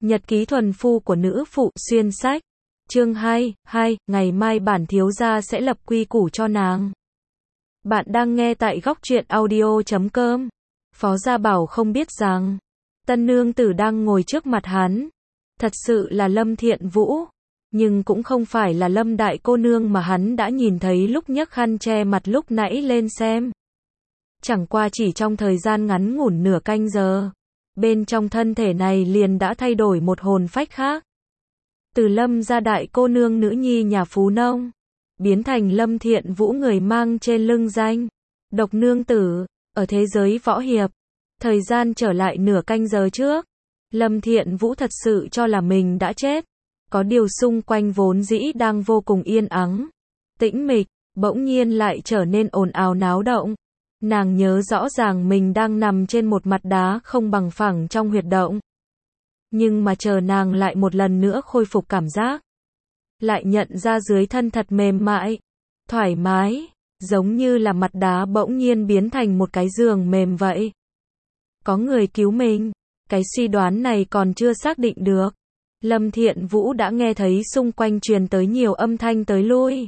Nhật ký thuần phu của nữ phụ xuyên sách. Chương 2, ngày mai bản thiếu gia sẽ lập quy củ cho nàng. Bạn đang nghe tại góc truyện audio.com. Phó Gia Bảo không biết rằng, tân nương tử đang ngồi trước mặt hắn. Thật sự là Lâm Thiện Vũ, nhưng cũng không phải là Lâm đại cô nương mà hắn đã nhìn thấy lúc nhấc khăn che mặt lúc nãy lên xem. Chẳng qua chỉ trong thời gian ngắn ngủn nửa canh giờ, bên trong thân thể này liền đã thay đổi một hồn phách khác. Từ Lâm gia đại cô nương nữ nhi nhà phú nông, biến thành Lâm Thiện Vũ người mang trên lưng danh độc nương tử. Ở thế giới võ hiệp, thời gian trở lại nửa canh giờ trước, Lâm Thiện Vũ thật sự cho là mình đã chết. Có điều xung quanh vốn dĩ đang vô cùng yên ắng, tĩnh mịch, bỗng nhiên lại trở nên ồn ào náo động. Nàng nhớ rõ ràng mình đang nằm trên một mặt đá không bằng phẳng trong huyệt động. Nhưng mà chờ nàng lại một lần nữa khôi phục cảm giác, lại nhận ra dưới thân thật mềm mại, thoải mái, giống như là mặt đá bỗng nhiên biến thành một cái giường mềm vậy. Có người cứu mình, cái suy đoán này còn chưa xác định được. Lâm Thiện Vũ đã nghe thấy xung quanh truyền tới nhiều âm thanh tới lui.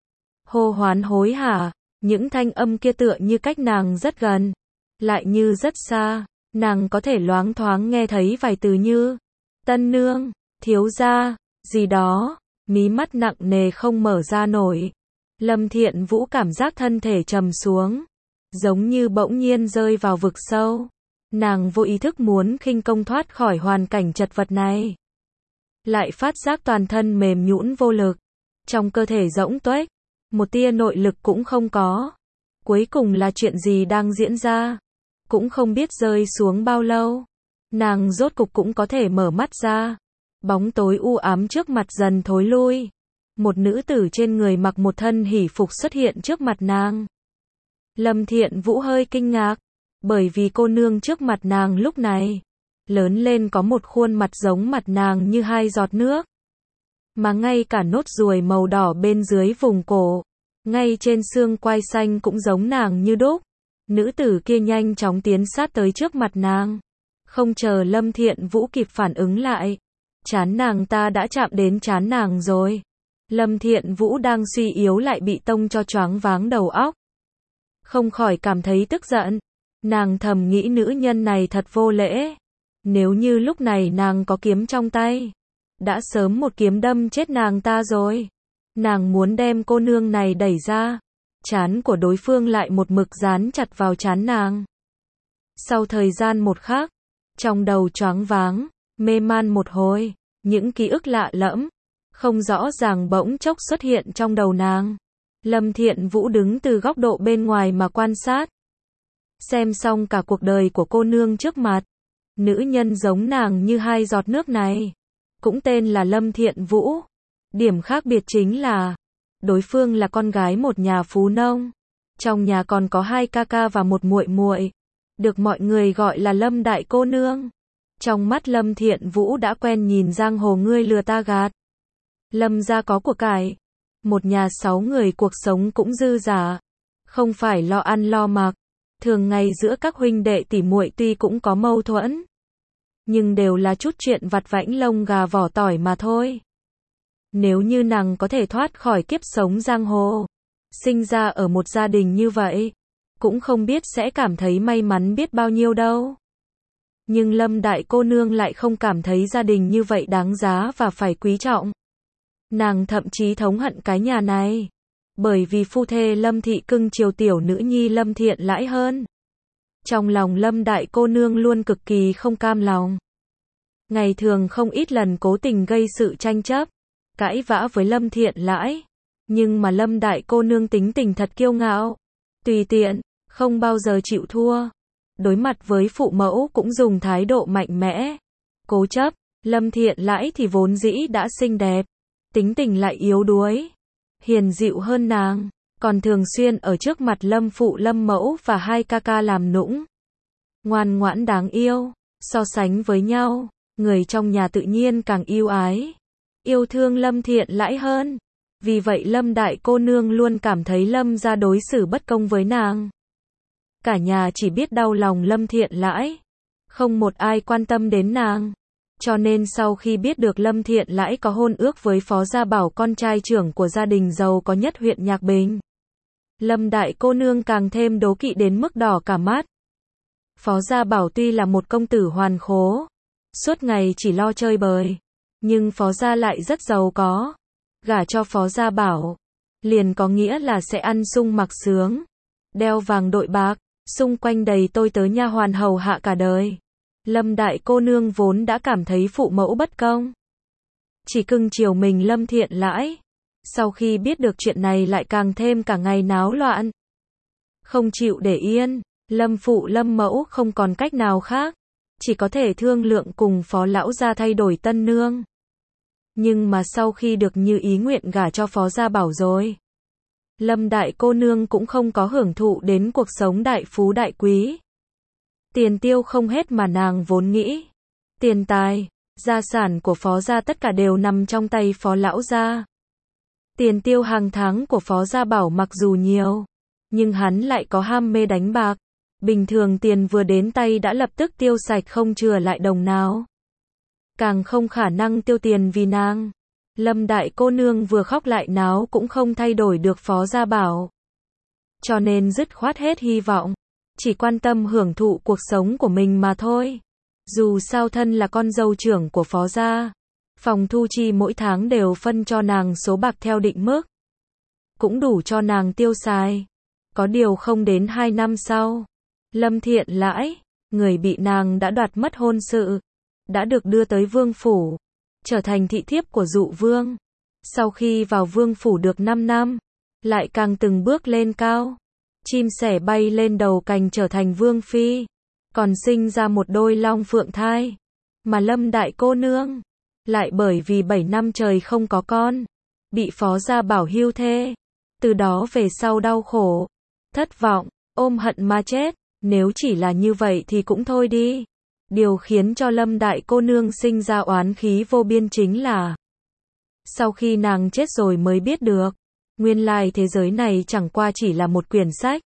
Hô hoán hối hả, những thanh âm kia tựa như cách nàng rất gần, lại như rất xa. Nàng có thể loáng thoáng nghe thấy vài từ như tân nương, thiếu gia, gì đó, mí mắt nặng nề không mở ra nổi. Lâm Thiện Vũ cảm giác thân thể trầm xuống, giống như bỗng nhiên rơi vào vực sâu. Nàng vô ý thức muốn khinh công thoát khỏi hoàn cảnh chật vật này, lại phát giác toàn thân mềm nhũn vô lực, trong cơ thể rỗng tuếch, một tia nội lực cũng không có. Cuối cùng là chuyện gì đang diễn ra? Cũng không biết rơi xuống bao lâu, nàng rốt cục cũng có thể mở mắt ra. Bóng tối u ám trước mặt dần thối lui. Một nữ tử trên người mặc một thân hỷ phục xuất hiện trước mặt nàng. Lâm Thiện Vũ hơi kinh ngạc, bởi vì cô nương trước mặt nàng lúc này, lớn lên có một khuôn mặt giống mặt nàng như hai giọt nước. Mà ngay cả nốt ruồi màu đỏ bên dưới vùng cổ, ngay trên xương quai xanh cũng giống nàng như đúc. Nữ tử kia nhanh chóng tiến sát tới trước mặt nàng. Không chờ Lâm Thiện Vũ kịp phản ứng lại, trán nàng ta đã chạm đến trán nàng rồi. Lâm Thiện Vũ đang suy yếu lại bị tông cho choáng váng đầu óc. Không khỏi cảm thấy tức giận. Nàng thầm nghĩ nữ nhân này thật vô lễ. Nếu như lúc này nàng có kiếm trong tay, đã sớm một kiếm đâm chết nàng ta rồi. Nàng muốn đem cô nương này đẩy ra. Trán của đối phương lại một mực dán chặt vào trán nàng. Sau thời gian một khắc, trong đầu choáng váng, mê man một hồi, những ký ức lạ lẫm, không rõ ràng bỗng chốc xuất hiện trong đầu nàng. Lâm Thiện Vũ đứng từ góc độ bên ngoài mà quan sát. Xem xong cả cuộc đời của cô nương trước mặt, nữ nhân giống nàng như hai giọt nước này, cũng tên là Lâm Thiện Vũ. Điểm khác biệt chính là, đối phương là con gái một nhà phú nông. Trong nhà còn có hai ca ca và một muội muội, được mọi người gọi là Lâm đại cô nương. Trong mắt Lâm Thiện Vũ đã quen nhìn giang hồ ngươi lừa ta gạt. Lâm gia có của cải, một nhà 6 người cuộc sống cũng dư dả, không phải lo ăn lo mặc. Thường ngày giữa các huynh đệ tỷ muội tuy cũng có mâu thuẫn, nhưng đều là chút chuyện vặt vãnh lông gà vỏ tỏi mà thôi. Nếu như nàng có thể thoát khỏi kiếp sống giang hồ, sinh ra ở một gia đình như vậy, cũng không biết sẽ cảm thấy may mắn biết bao nhiêu đâu. Nhưng Lâm đại cô nương lại không cảm thấy gia đình như vậy đáng giá và phải quý trọng. Nàng thậm chí thống hận cái nhà này, bởi vì phu thê Lâm thị cưng chiều tiểu nữ nhi Lâm Thiện Lãi hơn. Trong lòng Lâm đại cô nương luôn cực kỳ không cam lòng. Ngày thường không ít lần cố tình gây sự tranh chấp, cãi vã với Lâm Thiện Lãi. Nhưng mà Lâm đại cô nương tính tình thật kiêu ngạo, tùy tiện, không bao giờ chịu thua. Đối mặt với phụ mẫu cũng dùng thái độ mạnh mẽ, cố chấp. Lâm Thiện Lãi thì vốn dĩ đã xinh đẹp, tính tình lại yếu đuối, hiền dịu hơn nàng, còn thường xuyên ở trước mặt Lâm phụ Lâm mẫu và hai ca ca làm nũng. Ngoan ngoãn đáng yêu, so sánh với nhau, người trong nhà tự nhiên càng yêu ái, yêu thương Lâm Thiện Lãi hơn. Vì vậy Lâm đại cô nương luôn cảm thấy Lâm gia đối xử bất công với nàng. Cả nhà chỉ biết đau lòng Lâm Thiện Lãi, không một ai quan tâm đến nàng. Cho nên sau khi biết được Lâm Thiện Lãi có hôn ước với Phó Gia Bảo, con trai trưởng của gia đình giàu có nhất huyện Nhạc Bình, Lâm đại cô nương càng thêm đố kỵ đến mức đỏ cả mắt. Phó Gia Bảo tuy là một công tử hoàn khố, suốt ngày chỉ lo chơi bời, nhưng Phó Gia lại rất giàu có. Gả cho Phó Gia Bảo, liền có nghĩa là sẽ ăn sung mặc sướng, đeo vàng đội bạc, xung quanh đầy tôi tớ nha hoàn hầu hạ cả đời. Lâm đại cô nương vốn đã cảm thấy phụ mẫu bất công, chỉ cưng chiều mình Lâm Thiện Lãi. Sau khi biết được chuyện này lại càng thêm cả ngày náo loạn, không chịu để yên. Lâm phụ Lâm mẫu không còn cách nào khác, chỉ có thể thương lượng cùng Phó lão gia thay đổi tân nương. Nhưng mà sau khi được như ý nguyện gả cho Phó Gia Bảo rồi, Lâm đại cô nương cũng không có hưởng thụ đến cuộc sống đại phú đại quý. Tiền tiêu không hết mà nàng vốn nghĩ. Tiền tài, gia sản của Phó Gia tất cả đều nằm trong tay Phó lão gia. Tiền tiêu hàng tháng của Phó Gia Bảo mặc dù nhiều, nhưng hắn lại có ham mê đánh bạc. Bình thường tiền vừa đến tay đã lập tức tiêu sạch không chừa lại đồng nào. Càng không khả năng tiêu tiền vì nàng. Lâm đại cô nương vừa khóc lại náo cũng không thay đổi được Phó Gia Bảo. Cho nên dứt khoát hết hy vọng, chỉ quan tâm hưởng thụ cuộc sống của mình mà thôi. Dù sao thân là con dâu trưởng của Phó Gia, phòng thu chi mỗi tháng đều phân cho nàng số bạc theo định mức, cũng đủ cho nàng tiêu xài. Có điều không đến 2 năm sau, Lâm Thiện Lãi, người bị nàng đã đoạt mất hôn sự, đã được đưa tới vương phủ, trở thành thị thiếp của Dụ Vương. Sau khi vào vương phủ được 5 năm, lại càng từng bước lên cao. Chim sẻ bay lên đầu cành trở thành vương phi, còn sinh ra một đôi long phượng thai. Mà Lâm đại cô nương, lại bởi vì 7 năm trời không có con, bị Phó Gia Bảo hưu thê. Từ đó về sau đau khổ, thất vọng, ôm hận mà chết. Nếu chỉ là như vậy thì cũng thôi đi. Điều khiến cho Lâm đại cô nương sinh ra oán khí vô biên chính là, sau khi nàng chết rồi mới biết được, nguyên lai thế giới này chẳng qua chỉ là một quyển sách.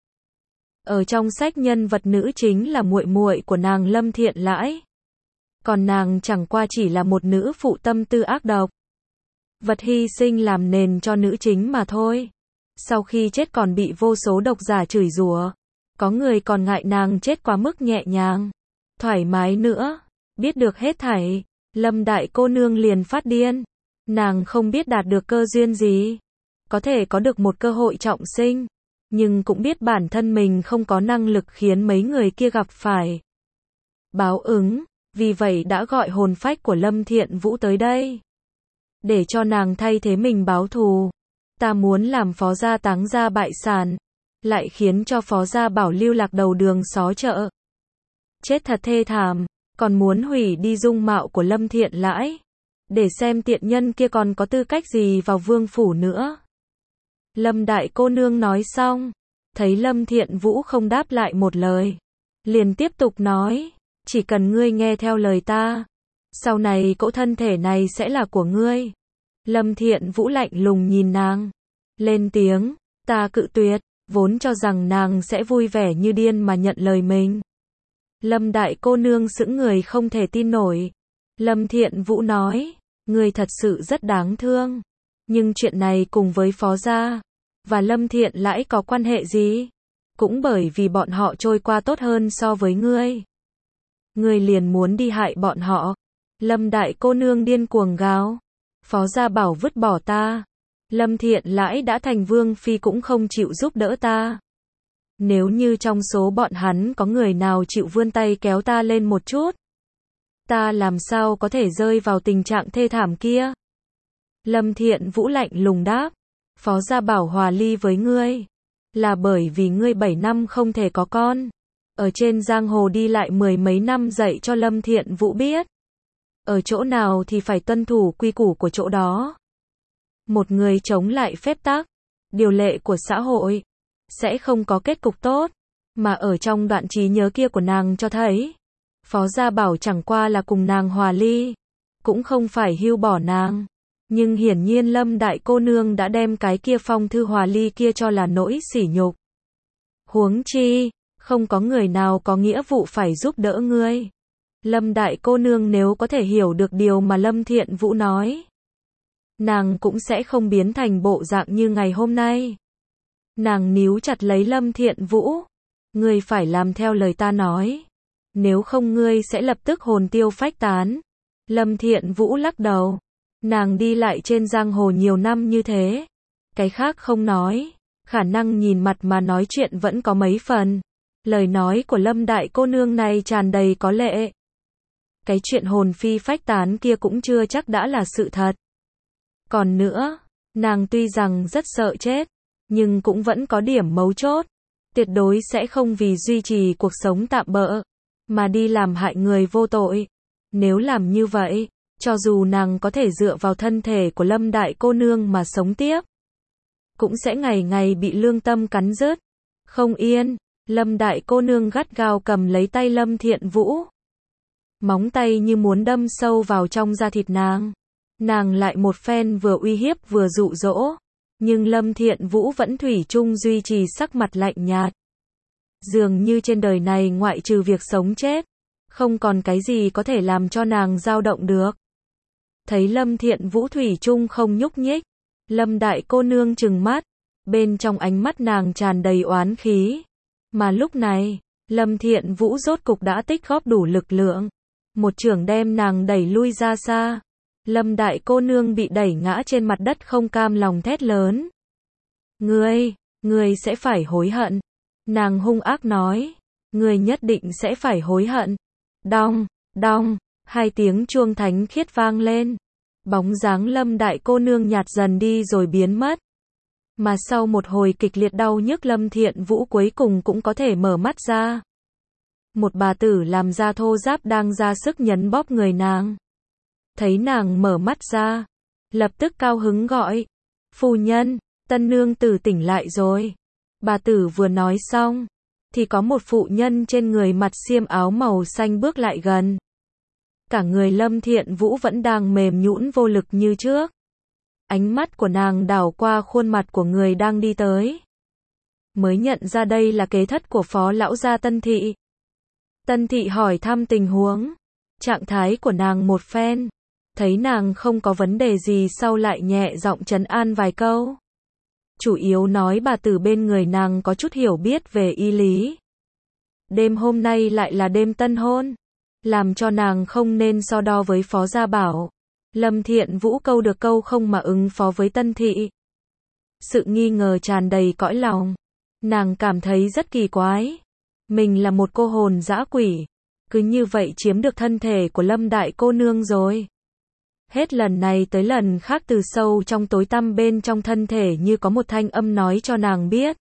Ở trong sách nhân vật nữ chính là muội muội của nàng Lâm Thiện Lãi. Còn nàng chẳng qua chỉ là một nữ phụ tâm tư ác độc, vật hy sinh làm nền cho nữ chính mà thôi. Sau khi chết còn bị vô số độc giả chửi rủa. Có người còn ngại nàng chết quá mức nhẹ nhàng, thoải mái nữa. Biết được hết thảy, Lâm đại cô nương liền phát điên. Nàng không biết đạt được cơ duyên gì, có thể có được một cơ hội trọng sinh, nhưng cũng biết bản thân mình không có năng lực khiến mấy người kia gặp phải báo ứng. Vì vậy đã gọi hồn phách của Lâm Thiện Vũ tới đây, để cho nàng thay thế mình báo thù. Ta muốn làm Phó Gia táng ra bại sản, lại khiến cho Phó Gia Bảo lưu lạc đầu đường xó chợ, chết thật thê thảm. Còn muốn hủy đi dung mạo của Lâm Thiện Lãi, để xem tiện nhân kia còn có tư cách gì vào vương phủ nữa. Lâm đại cô nương nói xong, thấy Lâm Thiện Vũ không đáp lại một lời, liền tiếp tục nói, chỉ cần ngươi nghe theo lời ta, sau này cỗ thân thể này sẽ là của ngươi. Lâm Thiện Vũ lạnh lùng nhìn nàng, lên tiếng, ta cự tuyệt. Vốn cho rằng nàng sẽ vui vẻ như điên mà nhận lời mình. Lâm đại cô nương sững người không thể tin nổi. Lâm Thiện Vũ nói, ngươi thật sự rất đáng thương. Nhưng chuyện này cùng với Phó Gia và Lâm Thiện Lãi có quan hệ gì? Cũng bởi vì bọn họ trôi qua tốt hơn so với ngươi. Ngươi liền muốn đi hại bọn họ. Lâm đại cô nương điên cuồng gào. Phó Gia Bảo vứt bỏ ta. Lâm Thiện Lãi đã thành vương phi cũng không chịu giúp đỡ ta. Nếu như trong số bọn hắn có người nào chịu vươn tay kéo ta lên một chút, ta làm sao có thể rơi vào tình trạng thê thảm kia? Lâm Thiện Vũ lạnh lùng đáp, Phó Gia Bảo hòa ly với ngươi, là bởi vì ngươi 7 năm không thể có con. Ở trên giang hồ đi lại 10 mấy năm dạy cho Lâm Thiện Vũ biết, ở chỗ nào thì phải tuân thủ quy củ của chỗ đó. Một người chống lại phép tắc, điều lệ của xã hội, sẽ không có kết cục tốt. Mà ở trong đoạn trí nhớ kia của nàng cho thấy, Phó Gia Bảo chẳng qua là cùng nàng hòa ly, cũng không phải hưu bỏ nàng. Nhưng hiển nhiên Lâm đại cô nương đã đem cái kia phong thư hòa ly kia cho là nỗi sỉ nhục. Huống chi, không có người nào có nghĩa vụ phải giúp đỡ ngươi. Lâm đại cô nương nếu có thể hiểu được điều mà Lâm Thiện Vũ nói, nàng cũng sẽ không biến thành bộ dạng như ngày hôm nay. Nàng níu chặt lấy Lâm Thiện Vũ. Ngươi phải làm theo lời ta nói. Nếu không ngươi sẽ lập tức hồn tiêu phách tán. Lâm Thiện Vũ lắc đầu. Nàng đi lại trên giang hồ nhiều năm như thế. Cái khác không nói. Khả năng nhìn mặt mà nói chuyện vẫn có mấy phần. Lời nói của Lâm đại cô nương này tràn đầy có lệ. Cái chuyện hồn phi phách tán kia cũng chưa chắc đã là sự thật. Còn nữa, nàng tuy rằng rất sợ chết, nhưng cũng vẫn có điểm mấu chốt. Tuyệt đối sẽ không vì duy trì cuộc sống tạm bợ, mà đi làm hại người vô tội. Nếu làm như vậy, cho dù nàng có thể dựa vào thân thể của Lâm đại cô nương mà sống tiếp, cũng sẽ ngày ngày bị lương tâm cắn rứt. Không yên, Lâm đại cô nương gắt gao cầm lấy tay Lâm Thiện Vũ. Móng tay như muốn đâm sâu vào trong da thịt nàng. Nàng lại một phen vừa uy hiếp vừa dụ dỗ. Nhưng Lâm Thiện Vũ vẫn thủy chung duy trì sắc mặt lạnh nhạt. Dường như trên đời này ngoại trừ việc sống chết, không còn cái gì có thể làm cho nàng dao động được. Thấy Lâm Thiện Vũ thủy chung không nhúc nhích, Lâm đại cô nương trừng mắt, bên trong ánh mắt nàng tràn đầy oán khí. Mà lúc này, Lâm Thiện Vũ rốt cục đã tích góp đủ lực lượng, một chưởng đem nàng đẩy lui ra xa. Lâm đại cô nương bị đẩy ngã trên mặt đất không cam lòng thét lớn. Ngươi sẽ phải hối hận. Nàng hung ác nói. Ngươi nhất định sẽ phải hối hận. Đong, đong, hai tiếng chuông thánh khiết vang lên. Bóng dáng Lâm đại cô nương nhạt dần đi rồi biến mất. Mà sau một hồi kịch liệt đau nhức Lâm Thiện Vũ cuối cùng cũng có thể mở mắt ra. Một bà tử làm da thô ráp đang ra sức nhấn bóp người nàng. Thấy nàng mở mắt ra, lập tức cao hứng gọi. Phu nhân, tân nương tử tỉnh lại rồi. Bà tử vừa nói xong, thì có một phụ nhân trên người mặc xiêm áo màu xanh bước lại gần. Cả người Lâm Thiện Vũ vẫn đang mềm nhũn vô lực như trước. Ánh mắt của nàng đảo qua khuôn mặt của người đang đi tới. Mới nhận ra đây là kế thất của phó lão gia Tân Thị. Tân Thị hỏi thăm tình huống, trạng thái của nàng một phen. Thấy nàng không có vấn đề gì sau lại nhẹ giọng trấn an vài câu. Chủ yếu nói bà tử bên người nàng có chút hiểu biết về y lý. Đêm hôm nay lại là đêm tân hôn, làm cho nàng không nên so đo với Phó Gia Bảo. Lâm Thiện Vũ câu được câu không mà ứng phó với Tân Thị. Sự nghi ngờ tràn đầy cõi lòng. Nàng cảm thấy rất kỳ quái. Mình là một cô hồn dã quỷ, cứ như vậy chiếm được thân thể của Lâm đại cô nương rồi. Hết lần này tới lần khác từ sâu trong tối tăm bên trong thân thể như có một thanh âm nói cho nàng biết.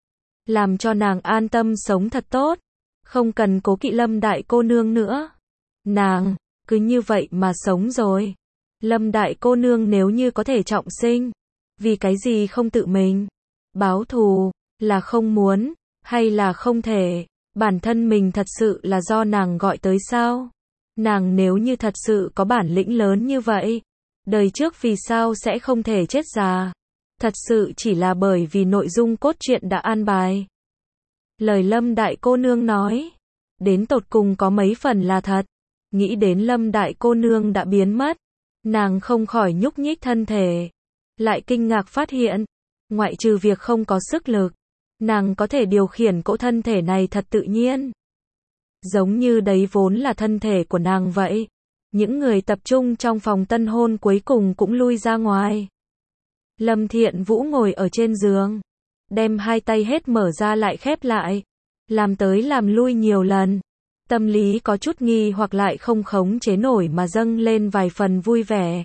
Làm cho nàng an tâm sống thật tốt. Không cần cố kỵ Lâm đại cô nương nữa. Nàng, cứ như vậy mà sống rồi. Lâm đại cô nương nếu như có thể trọng sinh, vì cái gì không tự mình báo thù, là không muốn, hay là không thể. Bản thân mình thật sự là do nàng gọi tới sao? Nàng nếu như thật sự có bản lĩnh lớn như vậy, đời trước vì sao sẽ không thể chết già? Thật sự chỉ là bởi vì nội dung cốt truyện đã an bài. Lời Lâm đại cô nương nói, đến tột cùng có mấy phần là thật. Nghĩ đến Lâm đại cô nương đã biến mất, nàng không khỏi nhúc nhích thân thể. Lại kinh ngạc phát hiện, ngoại trừ việc không có sức lực, nàng có thể điều khiển cỗ thân thể này thật tự nhiên. Giống như đấy vốn là thân thể của nàng vậy. Những người tập trung trong phòng tân hôn cuối cùng cũng lui ra ngoài. Lâm Thiện Vũ ngồi ở trên giường, đem hai tay hết mở ra lại khép lại, làm tới làm lui nhiều lần. Tâm lý có chút nghi hoặc lại không khống chế nổi mà dâng lên vài phần vui vẻ.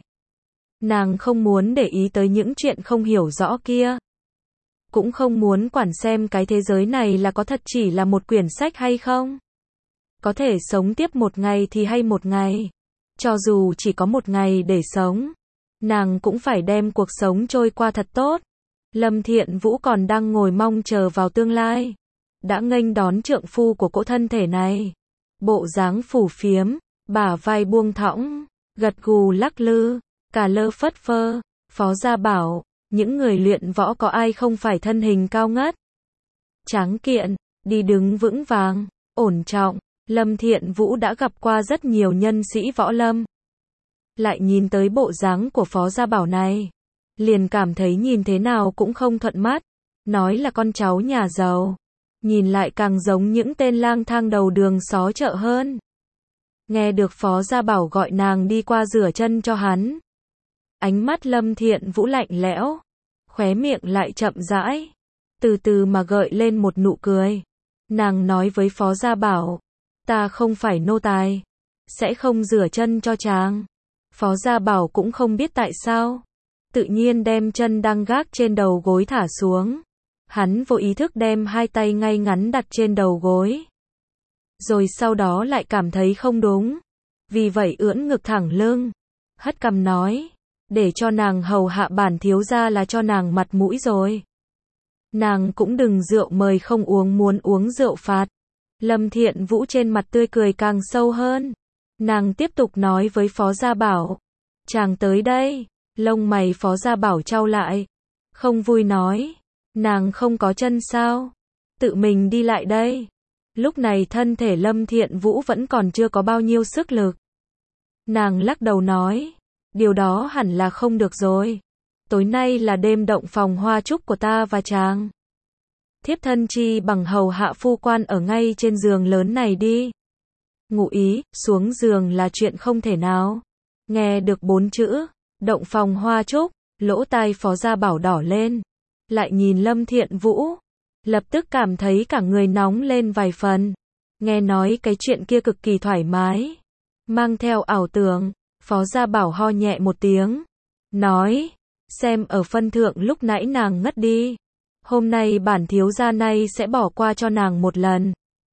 Nàng không muốn để ý tới những chuyện không hiểu rõ kia. Cũng không muốn quản xem cái thế giới này là có thật chỉ là một quyển sách hay không. Có thể sống tiếp một ngày thì hay một ngày. Cho dù chỉ có một ngày để sống, nàng cũng phải đem cuộc sống trôi qua thật tốt. Lâm Thiện Vũ còn đang ngồi mong chờ vào tương lai. Đã nghênh đón trượng phu của cỗ thân thể này. Bộ dáng phù phiếm, bả vai buông thõng, gật gù lắc lư, cà lơ phất phơ. Phó Gia Bảo, những người luyện võ có ai không phải thân hình cao ngất, tráng kiện, đi đứng vững vàng, ổn trọng. Lâm Thiện Vũ đã gặp qua rất nhiều nhân sĩ võ lâm. Lại nhìn tới bộ dáng của Phó Gia Bảo này, liền cảm thấy nhìn thế nào cũng không thuận mắt. Nói là con cháu nhà giàu, nhìn lại càng giống những tên lang thang đầu đường xó chợ hơn. Nghe được Phó Gia Bảo gọi nàng đi qua rửa chân cho hắn, ánh mắt Lâm Thiện Vũ lạnh lẽo, khóe miệng lại chậm rãi, từ từ mà gợi lên một nụ cười. Nàng nói với Phó Gia Bảo, ta không phải nô tài, sẽ không rửa chân cho chàng. Phó Gia Bảo cũng không biết tại sao, tự nhiên đem chân đang gác trên đầu gối thả xuống. Hắn vô ý thức đem hai tay ngay ngắn đặt trên đầu gối. Rồi sau đó lại cảm thấy không đúng. Vì vậy ưỡn ngực thẳng lưng, hất cằm nói, để cho nàng hầu hạ bản thiếu gia là cho nàng mặt mũi rồi. Nàng cũng đừng rượu mời không uống, muốn uống rượu phạt. Lâm Thiện Vũ trên mặt tươi cười càng sâu hơn. Nàng tiếp tục nói với Phó Gia Bảo, chàng tới đây. Lông mày Phó Gia Bảo chau lại, không vui nói, nàng không có chân sao? Tự mình đi lại đây. Lúc này thân thể Lâm Thiện Vũ vẫn còn chưa có bao nhiêu sức lực. Nàng lắc đầu nói, điều đó hẳn là không được rồi. Tối nay là đêm động phòng hoa chúc của ta và chàng. Thiếp thân chi bằng hầu hạ phu quan ở ngay trên giường lớn này đi. Ngụ ý, xuống giường là chuyện không thể nào. Nghe được 4 chữ, động phòng hoa chúc, lỗ tai Phó Gia Bảo đỏ lên. Lại nhìn Lâm Thiện Vũ, lập tức cảm thấy cả người nóng lên vài phần. Nghe nói cái chuyện kia cực kỳ thoải mái, mang theo ảo tưởng. Phó Gia Bảo ho nhẹ một tiếng, nói, xem ở phân thượng lúc nãy nàng ngất đi, hôm nay bản thiếu gia này sẽ bỏ qua cho nàng một lần.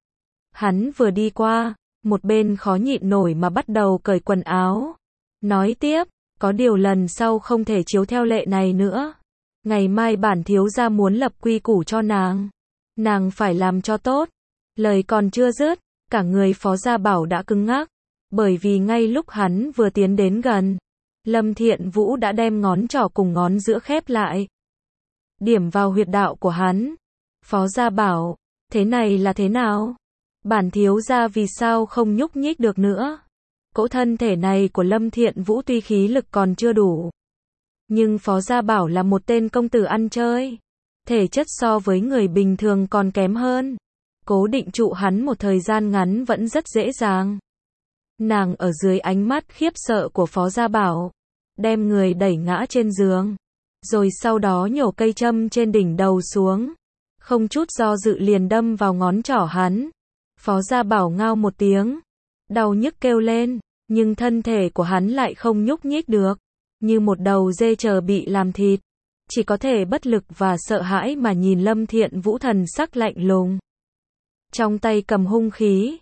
Hắn vừa đi qua, một bên khó nhịn nổi mà bắt đầu cởi quần áo. Nói tiếp, có điều lần sau không thể chiếu theo lệ này nữa. Ngày mai bản thiếu gia muốn lập quy củ cho nàng phải làm cho tốt. Lời còn chưa dứt, cả người Phó Gia Bảo đã cứng ngắc, bởi vì ngay lúc hắn vừa tiến đến gần, Lâm Thiện Vũ đã đem ngón trỏ cùng ngón giữa khép lại, điểm vào huyệt đạo của hắn. Phó Gia Bảo, thế này là thế nào? Bản thiếu gia vì sao không nhúc nhích được nữa? Cỗ thân thể này của Lâm Thiện Vũ tuy khí lực còn chưa đủ, nhưng Phó Gia Bảo là một tên công tử ăn chơi, thể chất so với người bình thường còn kém hơn. Cố định trụ hắn một thời gian ngắn vẫn rất dễ dàng. Nàng ở dưới ánh mắt khiếp sợ của Phó Gia Bảo, đem người đẩy ngã trên giường, rồi sau đó nhổ cây châm trên đỉnh đầu xuống, không chút do dự liền đâm vào ngón trỏ hắn. Phó Gia Bảo ngao một tiếng, đau nhức kêu lên, nhưng thân thể của hắn lại không nhúc nhích được, như một đầu dê chờ bị làm thịt, chỉ có thể bất lực và sợ hãi mà nhìn Lâm Thiện Vũ thần sắc lạnh lùng, trong tay cầm hung khí.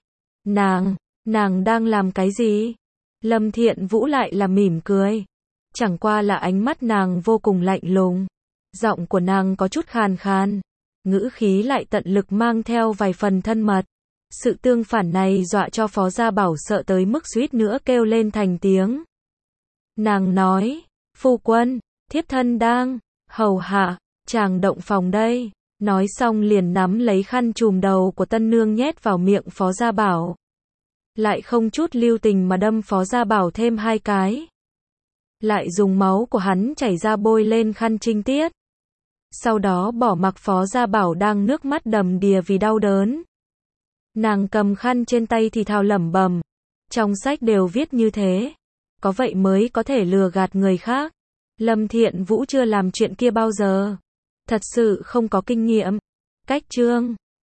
Nàng đang làm cái gì? Lâm Thiện Vũ lại là mỉm cười, chẳng qua là ánh mắt nàng vô cùng lạnh lùng, giọng của nàng có chút khàn khàn, ngữ khí lại tận lực mang theo vài phần thân mật. Sự tương phản này dọa cho Phó Gia Bảo sợ tới mức suýt nữa kêu lên thành tiếng. Nàng nói, phu quân, thiếp thân đang hầu hạ chàng động phòng đây. Nói xong liền nắm lấy khăn trùm đầu của tân nương nhét vào miệng Phó Gia Bảo, lại không chút lưu tình mà đâm Phó Gia Bảo thêm 2 cái, lại dùng máu của hắn chảy ra bôi lên khăn trinh tiết. Sau đó bỏ mặc Phó Gia Bảo đang nước mắt đầm đìa vì đau đớn. Nàng cầm khăn trên tay thì thào lẩm bẩm, trong sách đều viết như thế, có vậy mới có thể lừa gạt người khác. Lâm Thiện Vũ chưa làm chuyện kia bao giờ, thật sự không có kinh nghiệm. Cách chương